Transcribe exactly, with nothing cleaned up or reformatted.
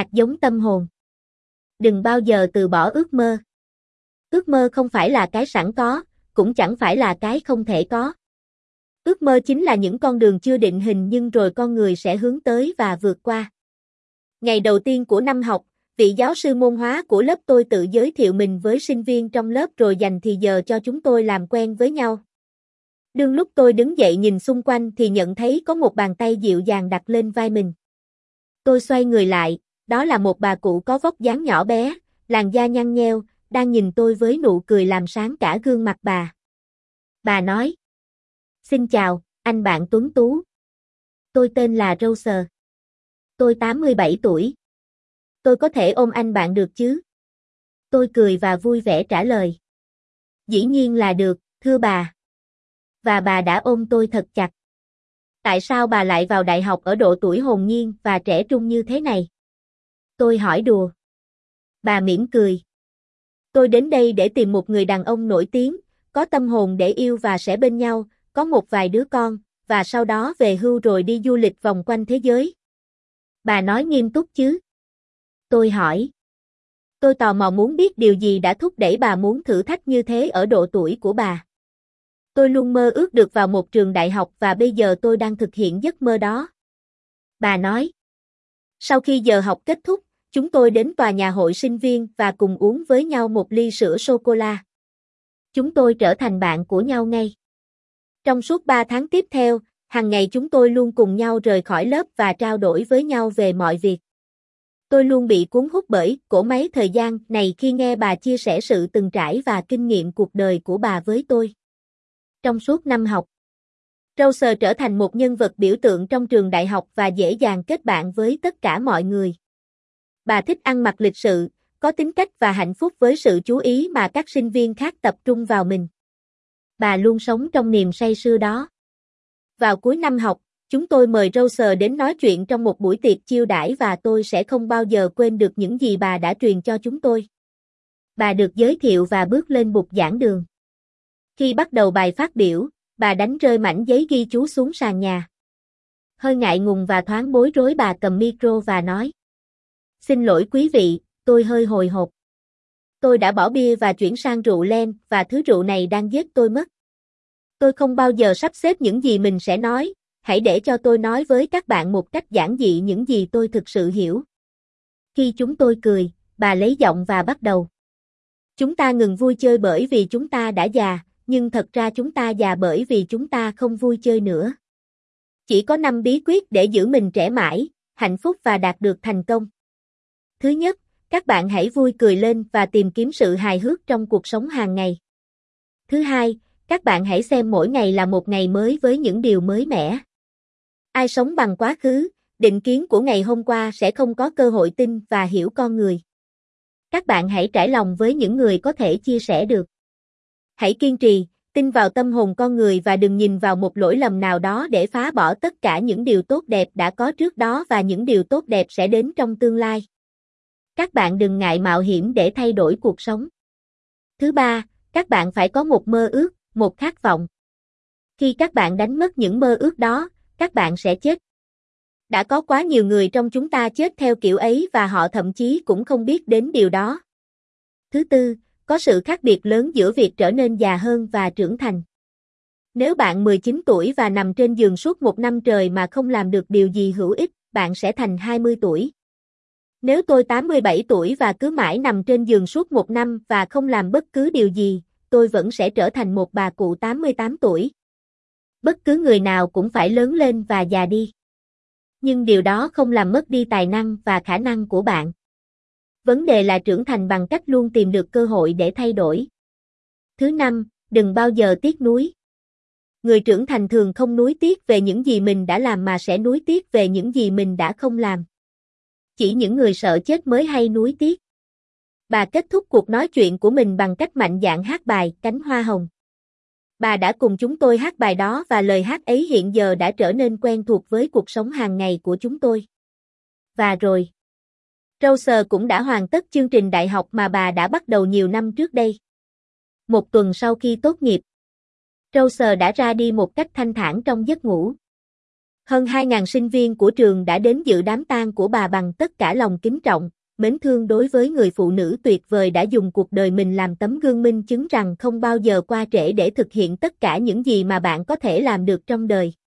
Hạt giống tâm hồn. Đừng bao giờ từ bỏ ước mơ. Ước mơ không phải là cái sẵn có, cũng chẳng phải là cái không thể có. Ước mơ chính là những con đường chưa định hình nhưng rồi con người sẽ hướng tới và vượt qua. Ngày đầu tiên của năm học, vị giáo sư môn hóa của lớp tôi tự giới thiệu mình với sinh viên trong lớp rồi dành thì giờ cho chúng tôi làm quen với nhau. Đương lúc tôi đứng dậy nhìn xung quanh thì nhận thấy có một bàn tay dịu dàng đặt lên vai mình. Tôi xoay người lại, đó là một bà cụ có vóc dáng nhỏ bé, làn da nhăn nheo, đang nhìn tôi với nụ cười làm sáng cả gương mặt bà. Bà nói: "Xin chào, anh bạn tuấn tú. Tôi tên là Rose. Tôi tám mươi bảy tuổi. Tôi có thể ôm anh bạn được chứ?" Tôi cười và vui vẻ trả lời: "Dĩ nhiên là được, thưa bà." Và bà đã ôm tôi thật chặt. Tại sao bà lại vào đại học ở độ tuổi hồn nhiên và trẻ trung như thế này? Tôi hỏi đùa. Bà mỉm cười. Tôi đến đây để tìm một người đàn ông nổi tiếng, có tâm hồn để yêu và sẽ bên nhau, có một vài đứa con, và sau đó về hưu rồi đi du lịch vòng quanh thế giới. Bà nói nghiêm túc chứ? Tôi hỏi. Tôi tò mò muốn biết điều gì đã thúc đẩy bà muốn thử thách như thế ở độ tuổi của bà. Tôi luôn mơ ước được vào một trường đại học và bây giờ tôi đang thực hiện giấc mơ đó. Bà nói. Sau khi giờ học kết thúc, chúng tôi đến tòa nhà hội sinh viên và cùng uống với nhau một ly sữa sô-cô-la. Chúng tôi trở thành bạn của nhau ngay. Trong suốt ba tháng tiếp theo, hàng ngày chúng tôi luôn cùng nhau rời khỏi lớp và trao đổi với nhau về mọi việc. Tôi luôn bị cuốn hút bởi cỗ máy thời gian này khi nghe bà chia sẻ sự từng trải và kinh nghiệm cuộc đời của bà với tôi. Trong suốt năm học, Rose trở thành một nhân vật biểu tượng trong trường đại học và dễ dàng kết bạn với tất cả mọi người. Bà thích ăn mặc lịch sự, có tính cách và hạnh phúc với sự chú ý mà các sinh viên khác tập trung vào mình. Bà luôn sống trong niềm say sưa đó. Vào cuối năm học, chúng tôi mời Rose đến nói chuyện trong một buổi tiệc chiêu đãi và tôi sẽ không bao giờ quên được những gì bà đã truyền cho chúng tôi. Bà được giới thiệu và bước lên bục giảng đường. Khi bắt đầu bài phát biểu, bà đánh rơi mảnh giấy ghi chú xuống sàn nhà. Hơi ngại ngùng và thoáng bối rối bà cầm micro và nói: "Xin lỗi quý vị, tôi hơi hồi hộp. Tôi đã bỏ bia và chuyển sang rượu len và thứ rượu này đang giết tôi mất. Tôi không bao giờ sắp xếp những gì mình sẽ nói, hãy để cho tôi nói với các bạn một cách giản dị những gì tôi thực sự hiểu." Khi chúng tôi cười, bà lấy giọng và bắt đầu. "Chúng ta ngừng vui chơi bởi vì chúng ta đã già, nhưng thật ra chúng ta già bởi vì chúng ta không vui chơi nữa. Chỉ có năm bí quyết để giữ mình trẻ mãi, hạnh phúc và đạt được thành công. Thứ nhất, các bạn hãy vui cười lên và tìm kiếm sự hài hước trong cuộc sống hàng ngày. Thứ hai, các bạn hãy xem mỗi ngày là một ngày mới với những điều mới mẻ. Ai sống bằng quá khứ, định kiến của ngày hôm qua sẽ không có cơ hội tin và hiểu con người. Các bạn hãy trải lòng với những người có thể chia sẻ được. Hãy kiên trì, tin vào tâm hồn con người và đừng nhìn vào một lỗi lầm nào đó để phá bỏ tất cả những điều tốt đẹp đã có trước đó và những điều tốt đẹp sẽ đến trong tương lai. Các bạn đừng ngại mạo hiểm để thay đổi cuộc sống. Thứ ba, các bạn phải có một mơ ước, một khát vọng. Khi các bạn đánh mất những mơ ước đó, các bạn sẽ chết. Đã có quá nhiều người trong chúng ta chết theo kiểu ấy và họ thậm chí cũng không biết đến điều đó. Thứ tư, có sự khác biệt lớn giữa việc trở nên già hơn và trưởng thành. Nếu bạn mười chín tuổi và nằm trên giường suốt một năm trời mà không làm được điều gì hữu ích, bạn sẽ thành hai mươi tuổi. Nếu tôi tám mươi bảy tuổi và cứ mãi nằm trên giường suốt một năm và không làm bất cứ điều gì, tôi vẫn sẽ trở thành một bà cụ tám mươi tám tuổi. Bất cứ người nào cũng phải lớn lên và già đi. Nhưng điều đó không làm mất đi tài năng và khả năng của bạn. Vấn đề là trưởng thành bằng cách luôn tìm được cơ hội để thay đổi. Thứ năm, đừng bao giờ tiếc nuối. Người trưởng thành thường không nuối tiếc về những gì mình đã làm mà sẽ nuối tiếc về những gì mình đã không làm. Chỉ những người sợ chết mới hay nuối tiếc. Bà kết thúc cuộc nói chuyện của mình bằng cách mạnh dạn hát bài Cánh Hoa Hồng. Bà đã cùng chúng tôi hát bài đó và lời hát ấy hiện giờ đã trở nên quen thuộc với cuộc sống hàng ngày của chúng tôi. Và rồi, Rose cũng đã hoàn tất chương trình đại học mà bà đã bắt đầu nhiều năm trước đây. Một tuần sau khi tốt nghiệp, Rose đã ra đi một cách thanh thản trong giấc ngủ. Hơn hai nghìn sinh viên của trường đã đến dự đám tang của bà bằng tất cả lòng kính trọng, mến thương đối với người phụ nữ tuyệt vời đã dùng cuộc đời mình làm tấm gương minh chứng rằng không bao giờ qua trễ để thực hiện tất cả những gì mà bạn có thể làm được trong đời.